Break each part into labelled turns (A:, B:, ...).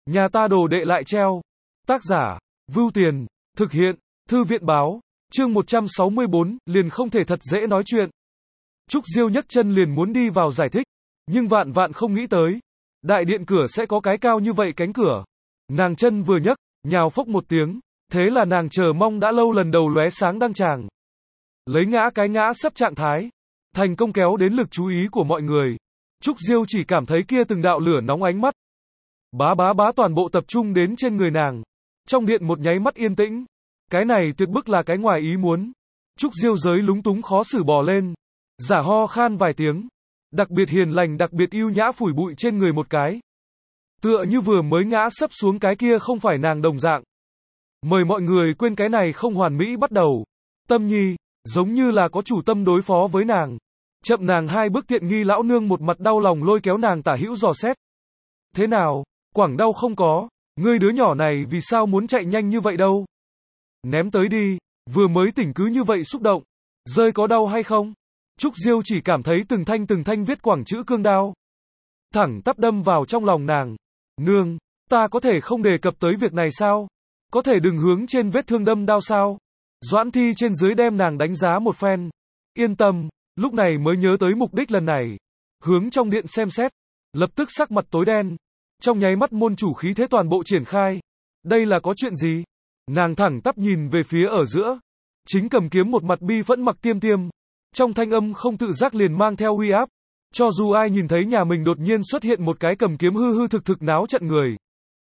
A: Nhà ta đồ đệ lại treo. Tác giả, Vưu Tiền, thực hiện, Thư viện báo, chương 164, liền không thể thật dễ nói chuyện. Trúc Diêu nhấc chân liền muốn đi vào giải thích, nhưng vạn vạn không nghĩ tới. Đại điện cửa sẽ có cái cao như vậy cánh cửa. Nàng chân vừa nhấc, nhào phốc một tiếng, thế là nàng chờ mong đã lâu lần đầu lóe sáng đăng tràng. Lấy ngã sấp trạng thái, thành công kéo đến lực chú ý của mọi người. Trúc Diêu chỉ cảm thấy kia từng đạo lửa nóng ánh mắt. Bá toàn bộ tập trung đến trên người nàng. Trong điện một nháy mắt yên tĩnh. Cái này tuyệt bức là cái ngoài ý muốn. Trúc Diêu giới lúng túng khó xử bò lên. Giả ho khan vài tiếng. Đặc biệt hiền lành đặc biệt yêu nhã phủi bụi trên người một cái. Tựa như vừa mới ngã sấp xuống cái kia không phải nàng đồng dạng. Mời mọi người quên cái này không hoàn mỹ bắt đầu. Tâm nhi, giống như là có chủ tâm đối phó với nàng. Chậm nàng hai bước tiện nghi lão nương một mặt đau lòng lôi kéo nàng tả hữu dò xét. Thế nào, quảng đau không có, ngươi đứa nhỏ này vì sao muốn chạy nhanh như vậy đâu? Ném tới đi, vừa mới tỉnh cứ như vậy xúc động. Rơi có đau hay không? Trúc Diêu chỉ cảm thấy từng thanh viết quảng chữ cương đao. Thẳng tắp đâm vào trong lòng nàng. Nương, ta có thể không đề cập tới việc này sao? Có thể đừng hướng trên vết thương đâm đao sao? Doãn Thi trên dưới đem nàng đánh giá một phen. Yên tâm, lúc này mới nhớ tới mục đích lần này. Hướng trong điện xem xét, lập tức sắc mặt tối đen. Trong nháy mắt môn chủ khí thế toàn bộ triển khai. Đây là có chuyện gì? Nàng thẳng tắp nhìn về phía ở giữa. Chính cầm kiếm một mặt bi phẫn Mặc Tiêm Tiêm. Trong thanh âm không tự giác liền mang theo uy áp. Cho dù ai nhìn thấy nhà mình đột nhiên xuất hiện một cái cầm kiếm hư thực náo trận người,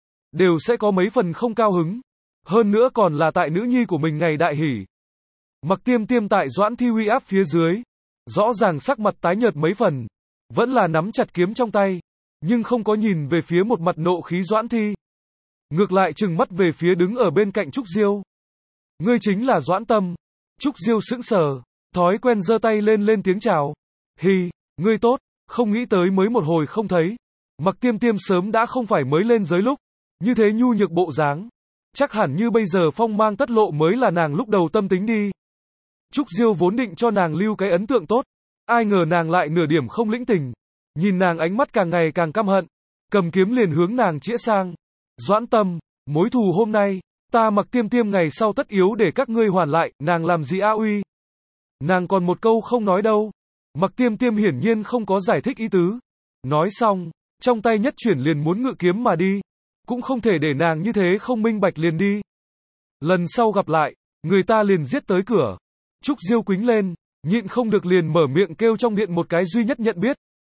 A: đều sẽ có mấy phần không cao hứng. Hơn nữa còn là tại nữ nhi của mình ngày đại hỷ. Mặc Tiêm Tiêm tại Doãn Thi uy áp phía dưới, rõ ràng sắc mặt tái nhợt mấy phần, vẫn là nắm chặt kiếm trong tay, nhưng không có nhìn về phía một mặt nộ khí Doãn Thi. Ngược lại trừng mắt về phía đứng ở bên cạnh Trúc Diêu. Ngươi chính là Doãn Tâm. Trúc Diêu sững sờ, thói quen giơ tay lên tiếng chào. Hi, ngươi tốt, không nghĩ tới mới một hồi không thấy. Mặc Tiêm Tiêm sớm đã không phải mới lên giới lúc, như thế nhu nhược bộ dáng. Chắc hẳn như bây giờ phong mang tất lộ mới là nàng lúc đầu tâm tính đi. Trúc Diêu vốn định cho nàng lưu cái ấn tượng tốt, ai ngờ nàng lại nửa điểm không lĩnh tình. Nhìn nàng ánh mắt càng ngày càng căm hận, cầm kiếm liền hướng nàng chĩa sang. Doãn Tâm, mối thù hôm nay, ta Mặc Tiêm Tiêm ngày sau tất yếu để các ngươi hoàn lại, nàng làm gì a uy. Nàng còn một câu không nói đâu. Mặc Tiêm Tiêm hiển nhiên không có giải thích ý tứ. Nói xong, trong tay nhất chuyển liền muốn ngự kiếm mà đi. Cũng không thể để nàng như thế không minh bạch liền đi. Lần sau gặp lại, người ta liền giết tới cửa. Trúc Diêu quính lên, nhịn không được liền mở miệng kêu trong điện một cái duy nhất nhận biết.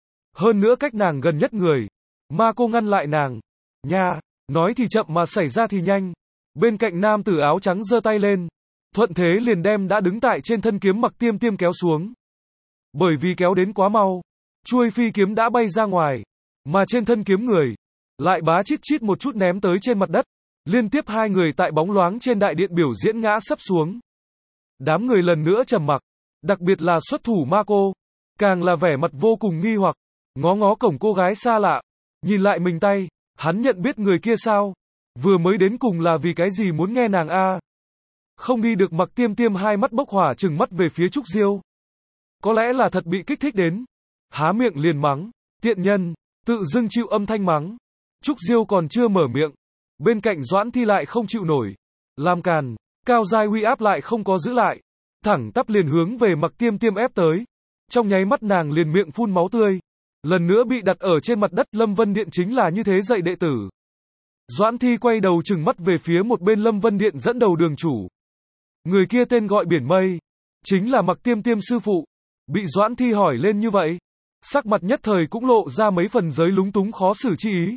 A: Hơn nữa cách nàng gần nhất người. Ma cô ngăn lại nàng. Nha, nói thì chậm mà xảy ra thì nhanh. Bên cạnh nam tử áo trắng giơ tay lên. Thuận thế liền đem đã đứng tại trên thân kiếm Mặc Tiêm Tiêm kéo xuống. Bởi vì kéo đến quá mau, chuôi phi kiếm đã bay ra ngoài. Mà trên thân kiếm người, lại bá chít một chút ném tới trên mặt đất. Liên tiếp hai người tại bóng loáng trên đại điện biểu diễn ngã sấp xuống. Đám người lần nữa trầm mặc, đặc biệt là xuất thủ ma cô, càng là vẻ mặt vô cùng nghi hoặc, ngó cổng cô gái xa lạ, nhìn lại mình tay, hắn nhận biết người kia sao? Vừa mới đến cùng là vì cái gì muốn nghe nàng a? Không đi được. Mặc Tiêm Tiêm hai mắt bốc hỏa trừng mắt về phía Trúc Diêu. Có lẽ là thật bị kích thích đến, há miệng liền mắng, tiện nhân, tự dưng chịu âm thanh mắng. Trúc Diêu còn chưa mở miệng, bên cạnh Doãn Thi lại không chịu nổi, làm càn, cao giai uy áp lại không có giữ lại, thẳng tắp liền hướng về Mặc Tiêm Tiêm ép tới. Trong nháy mắt nàng liền miệng phun máu tươi, lần nữa bị đặt ở trên mặt đất. Lâm Vân Điện chính là như thế dạy đệ tử. Doãn Thi quay đầu trừng mắt về phía một bên Lâm Vân Điện dẫn đầu đường chủ. Người kia tên gọi Biển Mây, chính là Mặc Tiêm Tiêm sư phụ. Bị Doãn Thi hỏi lên như vậy, sắc mặt nhất thời cũng lộ ra mấy phần giới lúng túng khó xử chi ý.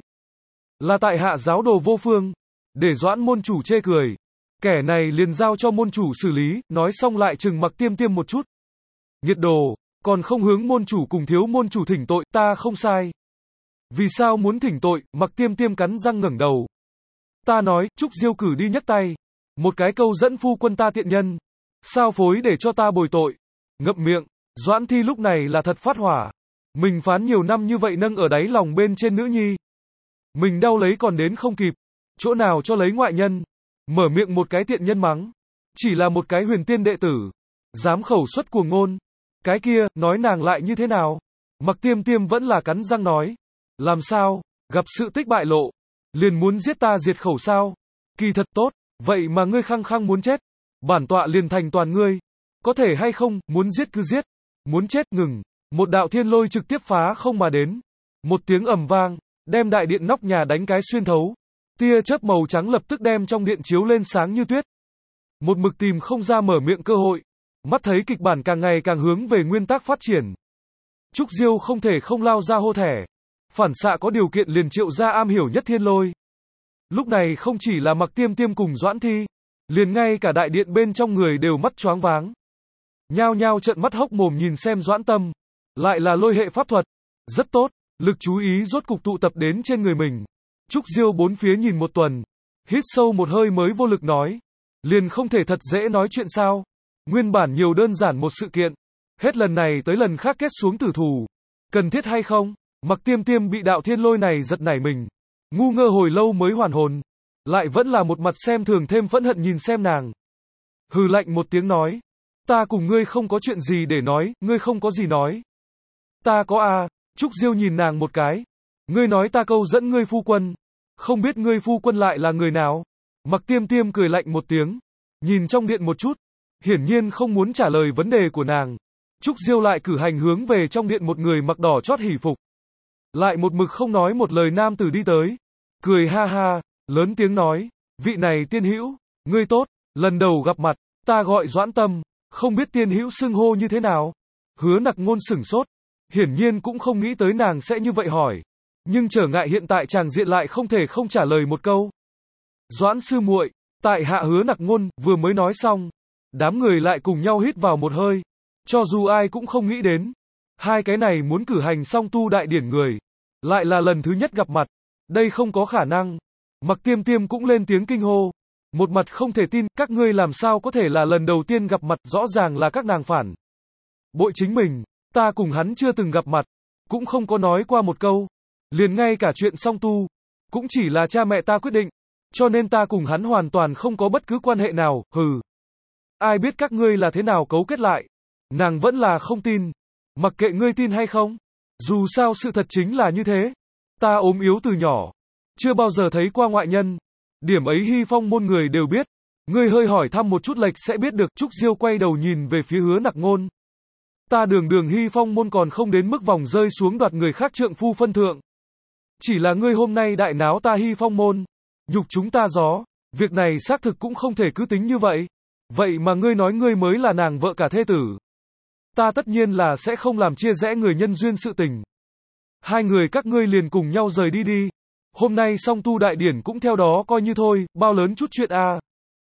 A: Là tại hạ giáo đồ vô phương, để Doãn môn chủ chê cười. Kẻ này liền giao cho môn chủ xử lý, nói xong lại trừng Mặc Tiêm Tiêm một chút. Nhiệt đồ, còn không hướng môn chủ cùng thiếu môn chủ thỉnh tội, ta không sai. Vì sao muốn thỉnh tội? Mặc Tiêm Tiêm cắn răng ngẩng đầu. Ta nói, Trúc Diêu cử đi nhấc tay. Một cái câu dẫn phu quân ta tiện nhân. Sao phối để cho ta bồi tội? Ngậm miệng, Doãn Thi lúc này là thật phát hỏa. Mình phán nhiều năm như vậy nâng ở đáy lòng bên trên nữ nhi. Mình đau lấy còn đến không kịp. Chỗ nào cho lấy ngoại nhân. Mở miệng một cái tiện nhân mắng. Chỉ là một cái huyền tiên đệ tử. Dám khẩu xuất cuồng ngôn. Cái kia, nói nàng lại như thế nào? Mặc Tiêm Tiêm vẫn là cắn răng nói. Làm sao? Gặp sự tích bại lộ. Liền muốn giết ta diệt khẩu sao? Kỳ thật tốt, vậy mà ngươi khăng khăng muốn chết. Bản tọa liền thành toàn ngươi. Có thể hay không, muốn giết cứ giết. Muốn chết ngừng. Một đạo thiên lôi trực tiếp phá không mà đến. Một tiếng ầm vang, đem đại điện nóc nhà đánh cái xuyên thấu. Tia chớp màu trắng lập tức đem trong điện chiếu lên sáng như tuyết. Một mực tìm không ra mở miệng cơ hội. Mắt thấy kịch bản càng ngày càng hướng về nguyên tắc phát triển. Trúc Diêu không thể không lao ra hô thẻ. Phản xạ có điều kiện liền triệu ra am hiểu nhất thiên lôi. Lúc này không chỉ là Mặc Tiêm Tiêm cùng Doãn Thi, liền ngay cả đại điện bên trong người đều mắt choáng váng. Nhao nhao trợn mắt hốc mồm nhìn xem Doãn Tâm. Lại là lôi hệ pháp thuật. Rất tốt, lực chú ý rốt cục tụ tập đến trên người mình. Trúc Diêu bốn phía nhìn một tuần. Hít sâu một hơi mới vô lực nói. Liền không thể thật dễ nói chuyện sao? Nguyên bản nhiều đơn giản một sự kiện. Hết lần này tới lần khác kết xuống tử thủ. Cần thiết hay không? Mặc Tiêm Tiêm bị đạo thiên lôi này giật nảy mình. Ngu ngơ hồi lâu mới hoàn hồn. Lại vẫn là một mặt xem thường thêm phẫn hận nhìn xem nàng. Hừ lạnh một tiếng nói. Ta cùng ngươi không có chuyện gì để nói, ngươi không có gì nói. Ta có à, Trúc Diêu nhìn nàng một cái. Ngươi nói ta câu dẫn ngươi phu quân. Không biết ngươi phu quân lại là người nào? Mặc Tiêm Tiêm cười lạnh một tiếng. Nhìn trong điện một chút. Hiển nhiên không muốn trả lời vấn đề của nàng. Trúc Diêu lại cử hành hướng về trong điện một người mặc đỏ chót hỉ phục. Lại một mực không nói một lời nam tử đi tới. Cười ha ha, lớn tiếng nói. Vị này tiên hữu, ngươi tốt, lần đầu gặp mặt, ta gọi Doãn Tâm, không biết tiên hữu xưng hô như thế nào. Hứa Nặc Ngôn sửng sốt. Hiển nhiên cũng không nghĩ tới nàng sẽ như vậy hỏi. Nhưng trở ngại hiện tại chàng diện lại không thể không trả lời một câu. Doãn sư muội, tại hạ Hứa Nặc Ngôn, vừa mới nói xong. Đám người lại cùng nhau hít vào một hơi. Cho dù ai cũng không nghĩ đến. Hai cái này muốn cử hành song tu đại điển người. Lại là lần thứ nhất gặp mặt. Đây không có khả năng. Mặc Tiêm Tiêm cũng lên tiếng kinh hô. Một mặt không thể tin, các ngươi làm sao có thể là lần đầu tiên gặp mặt, rõ ràng là các nàng phản. Bội chính mình, ta cùng hắn chưa từng gặp mặt. Cũng không có nói qua một câu. Liền ngay cả chuyện song tu. Cũng chỉ là cha mẹ ta quyết định. Cho nên ta cùng hắn hoàn toàn không có bất cứ quan hệ nào, hừ. Ai biết các ngươi là thế nào cấu kết lại. Nàng vẫn là không tin. Mặc kệ ngươi tin hay không. Dù sao sự thật chính là như thế. Ta ốm yếu từ nhỏ. Chưa bao giờ thấy qua ngoại nhân. Điểm ấy Hy Phong môn người đều biết. Ngươi hơi hỏi thăm một chút lệch sẽ biết được. Trúc Diêu quay đầu nhìn về phía Hứa Nặc Ngôn. Ta đường Hy Phong môn còn không đến mức vòng rơi xuống đoạt người khác trượng phu phân thượng. Chỉ là ngươi hôm nay đại náo ta Hy Phong môn. Nhục chúng ta gió. Việc này xác thực cũng không thể cứ tính như vậy. Vậy mà ngươi nói ngươi mới là nàng vợ cả thê tử. Ta tất nhiên là sẽ không làm chia rẽ người nhân duyên sự tình. Hai người các ngươi liền cùng nhau rời đi đi. Hôm nay song tu đại điển cũng theo đó coi như thôi, bao lớn chút chuyện à.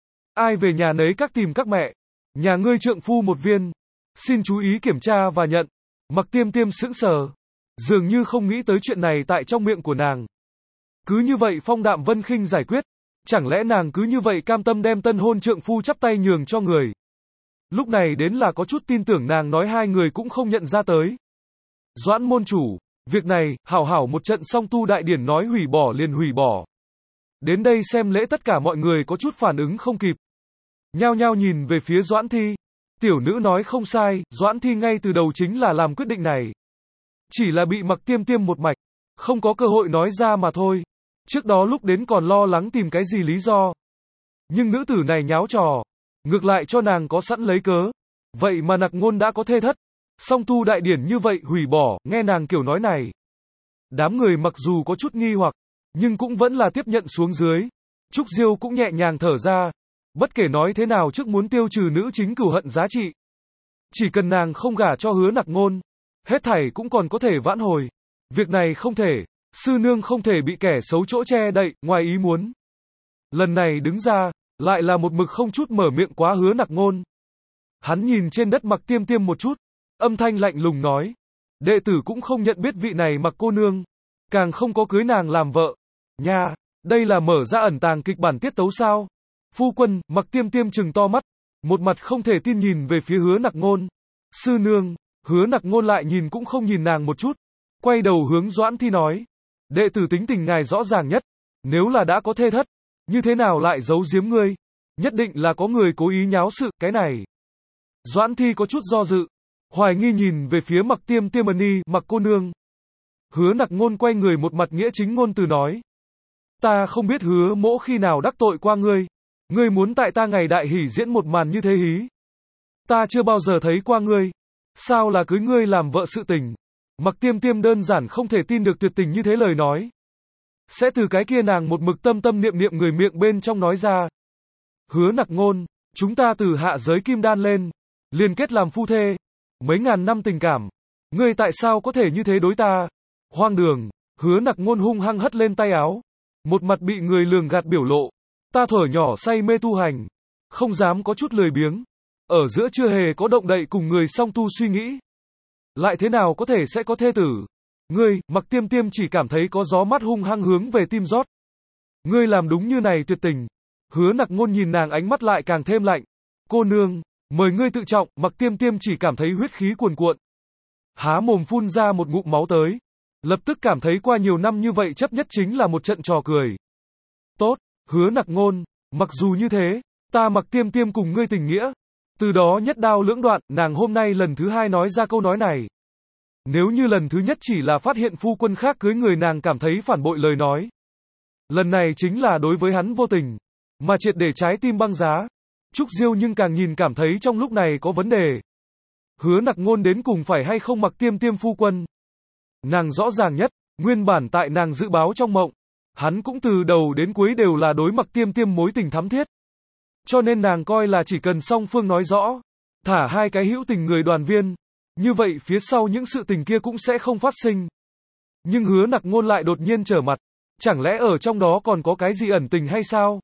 A: Ai về nhà nấy các tìm các mẹ. Nhà ngươi trượng phu một viên. Xin chú ý kiểm tra và nhận. Mặc Tiêm Tiêm sững sờ. Dường như không nghĩ tới chuyện này tại trong miệng của nàng. Cứ như vậy phong đạm vân khinh giải quyết. Chẳng lẽ nàng cứ như vậy cam tâm đem tân hôn trượng phu chắp tay nhường cho người. Lúc này đến là có chút tin tưởng nàng nói hai người cũng không nhận ra tới. Doãn môn chủ, việc này, hảo hảo một trận song tu đại điển nói hủy bỏ liền hủy bỏ. Đến đây xem lễ tất cả mọi người có chút phản ứng không kịp. Nhao nhao nhìn về phía Doãn Thi. Tiểu nữ nói không sai, Doãn Thi ngay từ đầu chính là làm quyết định này. Chỉ là bị Mặc Tiêm Tiêm một mạch, không có cơ hội nói ra mà thôi. Trước đó lúc đến còn lo lắng tìm cái gì lý do. Nhưng nữ tử này nháo trò. Ngược lại cho nàng có sẵn lấy cớ. Vậy mà Nặc Ngôn đã có thê thất. Song tu đại điển như vậy hủy bỏ, nghe nàng kiểu nói này. Đám người mặc dù có chút nghi hoặc, nhưng cũng vẫn là tiếp nhận xuống dưới. Trúc Diêu cũng nhẹ nhàng thở ra. Bất kể nói thế nào trước muốn tiêu trừ nữ chính cửu hận giá trị. Chỉ cần nàng không gả cho Hứa Nặc Ngôn. Hết thảy cũng còn có thể vãn hồi. Việc này không thể. Sư nương không thể bị kẻ xấu chỗ che đậy, ngoài ý muốn. Lần này đứng ra, lại là một mực không chút mở miệng quá Hứa Nặc Ngôn. Hắn nhìn trên đất Mặc Tiêm Tiêm một chút, âm thanh lạnh lùng nói. Đệ tử cũng không nhận biết vị này Mặc cô nương, càng không có cưới nàng làm vợ. Nha, đây là mở ra ẩn tàng kịch bản tiết tấu sao? Phu quân, Mặc Tiêm Tiêm trừng to mắt, một mặt không thể tin nhìn về phía Hứa Nặc Ngôn. Sư nương, Hứa Nặc Ngôn lại nhìn cũng không nhìn nàng một chút, quay đầu hướng Doãn Thi nói. Đệ tử tính tình ngài rõ ràng nhất, nếu là đã có thê thất, như thế nào lại giấu giếm ngươi? Nhất định là có người cố ý nháo sự, cái này. Doãn Thi có chút do dự, hoài nghi nhìn về phía Mặc Tiêm Tiêm Mặc cô nương. Hứa Nặc Ngôn quay người một mặt nghĩa chính ngôn từ nói. Ta không biết Hứa Mỗ khi nào đắc tội qua ngươi. Ngươi muốn tại ta ngày đại hỷ diễn một màn như thế hí. Ta chưa bao giờ thấy qua ngươi. Sao là cưới ngươi làm vợ sự tình. Mặc Tiêm Tiêm đơn giản không thể tin được tuyệt tình như thế lời nói. Sẽ từ cái kia nàng một mực tâm tâm niệm niệm người miệng bên trong nói ra. Hứa Nặc Ngôn, chúng ta từ hạ giới kim đan lên, liên kết làm phu thê, mấy ngàn năm tình cảm, ngươi tại sao có thể như thế đối ta? Hoang đường. Hứa Nặc Ngôn hung hăng hất lên tay áo, một mặt bị người lường gạt biểu lộ. Ta thuở nhỏ say mê tu hành, không dám có chút lười biếng, ở giữa chưa hề có động đậy cùng người song tu suy nghĩ. Lại thế nào có thể sẽ có thê tử? Ngươi, Mặc Tiêm Tiêm chỉ cảm thấy có gió mát hung hăng hướng về tim rót. Ngươi làm đúng như này tuyệt tình. Hứa Nặc Ngôn nhìn nàng ánh mắt lại càng thêm lạnh. Cô nương, mời ngươi tự trọng. Mặc Tiêm Tiêm chỉ cảm thấy huyết khí cuồn cuộn, há mồm phun ra một ngụm máu tới. Lập tức cảm thấy qua nhiều năm như vậy chấp nhất chính là một trận trò cười. Tốt, Hứa Nặc Ngôn, mặc dù như thế, ta Mặc Tiêm Tiêm cùng ngươi tình nghĩa. Từ đó nhất đao lưỡng đoạn, nàng hôm nay lần thứ hai nói ra câu nói này. Nếu như lần thứ nhất chỉ là phát hiện phu quân khác cưới người nàng cảm thấy phản bội lời nói. Lần này chính là đối với hắn vô tình, mà triệt để trái tim băng giá. Trúc Diêu nhưng càng nhìn cảm thấy trong lúc này có vấn đề. Hứa Nặc Ngôn đến cùng phải hay không Mặc Tiêm Tiêm phu quân. Nàng rõ ràng nhất, nguyên bản tại nàng dự báo trong mộng, hắn cũng từ đầu đến cuối đều là đối Mặc Tiêm Tiêm mối tình thắm thiết. Cho nên nàng coi là chỉ cần song phương nói rõ, thả hai cái hữu tình người đoàn viên, như vậy phía sau những sự tình kia cũng sẽ không phát sinh. Nhưng Hứa Nặc Ngôn lại đột nhiên trở mặt, chẳng lẽ ở trong đó còn có cái gì ẩn tình hay sao?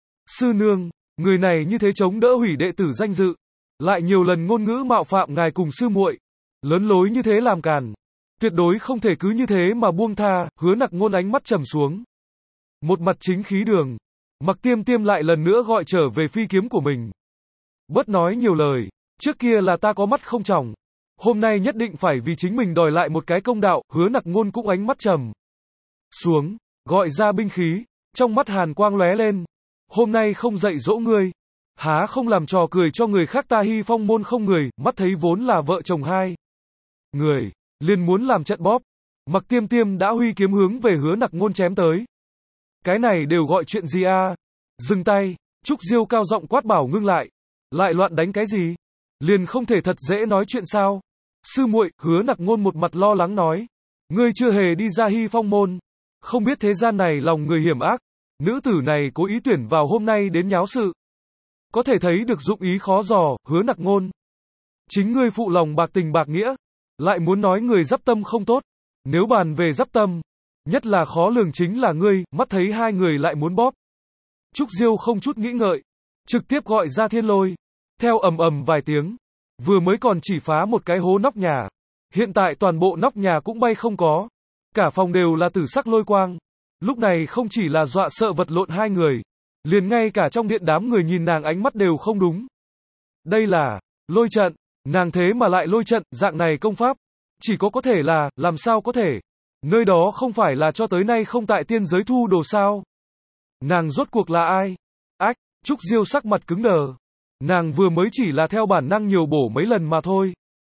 A: Sư nương, người này như thế chống đỡ hủy đệ tử danh dự, lại nhiều lần ngôn ngữ mạo phạm ngài cùng sư muội, lớn lối như thế làm càn, tuyệt đối không thể cứ như thế mà buông tha. Hứa Nặc Ngôn ánh mắt trầm xuống, một mặt chính khí đường. Mặc Tiêm Tiêm lại lần nữa gọi trở về phi kiếm của mình. Bớt nói nhiều lời, trước kia là ta có mắt không tròng, hôm nay nhất định phải vì chính mình đòi lại một cái công đạo. Hứa Nặc Ngôn cũng ánh mắt trầm xuống, gọi ra binh khí, trong mắt hàn quang lóe lên. Hôm nay không dạy dỗ ngươi, há không làm trò cười cho người khác. Ta Hy Phong môn không người, mắt thấy vốn là vợ chồng hai người, liền muốn làm trận bóp. Mặc Tiêm Tiêm đã huy kiếm hướng về Hứa Nặc Ngôn chém tới. Cái này đều gọi chuyện gì a? Dừng tay. Trúc Diêu cao giọng quát bảo ngưng lại. Lại loạn đánh cái gì? Liền không thể thật dễ nói chuyện sao? Sư muội. Hứa Nặc Ngôn một mặt lo lắng nói. Ngươi chưa hề đi ra Hy Phong môn, không biết thế gian này lòng người hiểm ác. Nữ tử này cố ý tuyển vào hôm nay đến nháo sự, có thể thấy được dụng ý khó dò. Hứa Nặc Ngôn, chính ngươi phụ lòng bạc tình bạc nghĩa, lại muốn nói người dắp tâm không tốt. Nếu bàn về dắp tâm, nhất là khó lường chính là ngươi. Mắt thấy hai người lại muốn bóp, Trúc Diêu không chút nghĩ ngợi, trực tiếp gọi ra thiên lôi. Theo ầm ầm vài tiếng, vừa mới còn chỉ phá một cái hố nóc nhà, hiện tại toàn bộ nóc nhà cũng bay không có, cả phòng đều là tử sắc lôi quang. Lúc này không chỉ là dọa sợ vật lộn hai người, liền ngay cả trong điện đám người nhìn nàng ánh mắt đều không đúng. Đây là lôi trận, nàng thế mà lại lôi trận. Dạng này công pháp chỉ có thể là, làm sao có thể? Nơi đó không phải là cho tới nay không tại tiên giới thu đồ sao? Nàng rốt cuộc là ai? Ách. Trúc Diêu sắc mặt cứng đờ. Nàng vừa mới chỉ là theo bản năng nhiều bổ mấy lần mà thôi.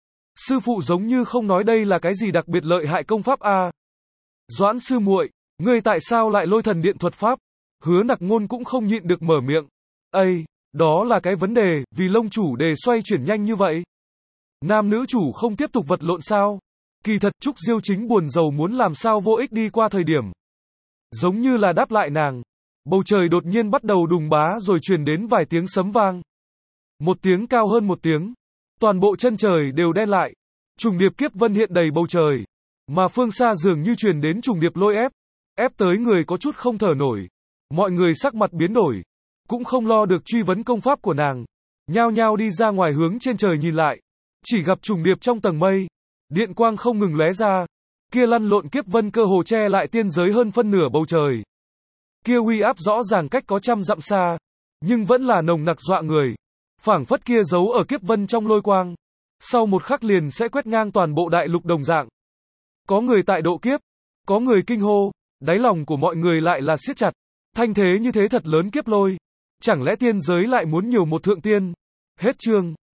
A: Sư phụ giống như không nói đây là cái gì đặc biệt lợi hại công pháp a. Doãn sư muội, ngươi tại sao lại lôi thần điện thuật pháp? Hứa Nặc Ngôn cũng không nhịn được mở miệng. Ây, đó là cái vấn đề, vì lông chủ đề xoay chuyển nhanh như vậy. Nam nữ chủ không tiếp tục vật lộn sao? Kỳ thật Trúc Diêu chính buồn rầu muốn làm sao vô ích đi qua thời điểm. Giống như là đáp lại nàng, bầu trời đột nhiên bắt đầu đùng bá rồi truyền đến vài tiếng sấm vang. Một tiếng cao hơn một tiếng, toàn bộ chân trời đều đen lại. Trùng điệp kiếp vân hiện đầy bầu trời, mà phương xa dường như truyền đến trùng điệp lôi ép, ép tới người có chút không thở nổi. Mọi người sắc mặt biến đổi, cũng không lo được truy vấn công pháp của nàng, nhao nhao đi ra ngoài hướng trên trời nhìn lại, chỉ gặp trùng điệp trong tầng mây, điện quang không ngừng lóe ra, kia lăn lộn kiếp vân cơ hồ che lại tiên giới hơn phân nửa bầu trời. Kia uy áp rõ ràng cách có trăm dặm xa, nhưng vẫn là nồng nặc dọa người, phảng phất kia giấu ở kiếp vân trong lôi quang, sau một khắc liền sẽ quét ngang toàn bộ đại lục đồng dạng. Có người tại độ kiếp, có người kinh hô, đáy lòng của mọi người lại là siết chặt. Thanh thế như thế thật lớn kiếp lôi, chẳng lẽ tiên giới lại muốn nhiều một thượng tiên? Hết chương.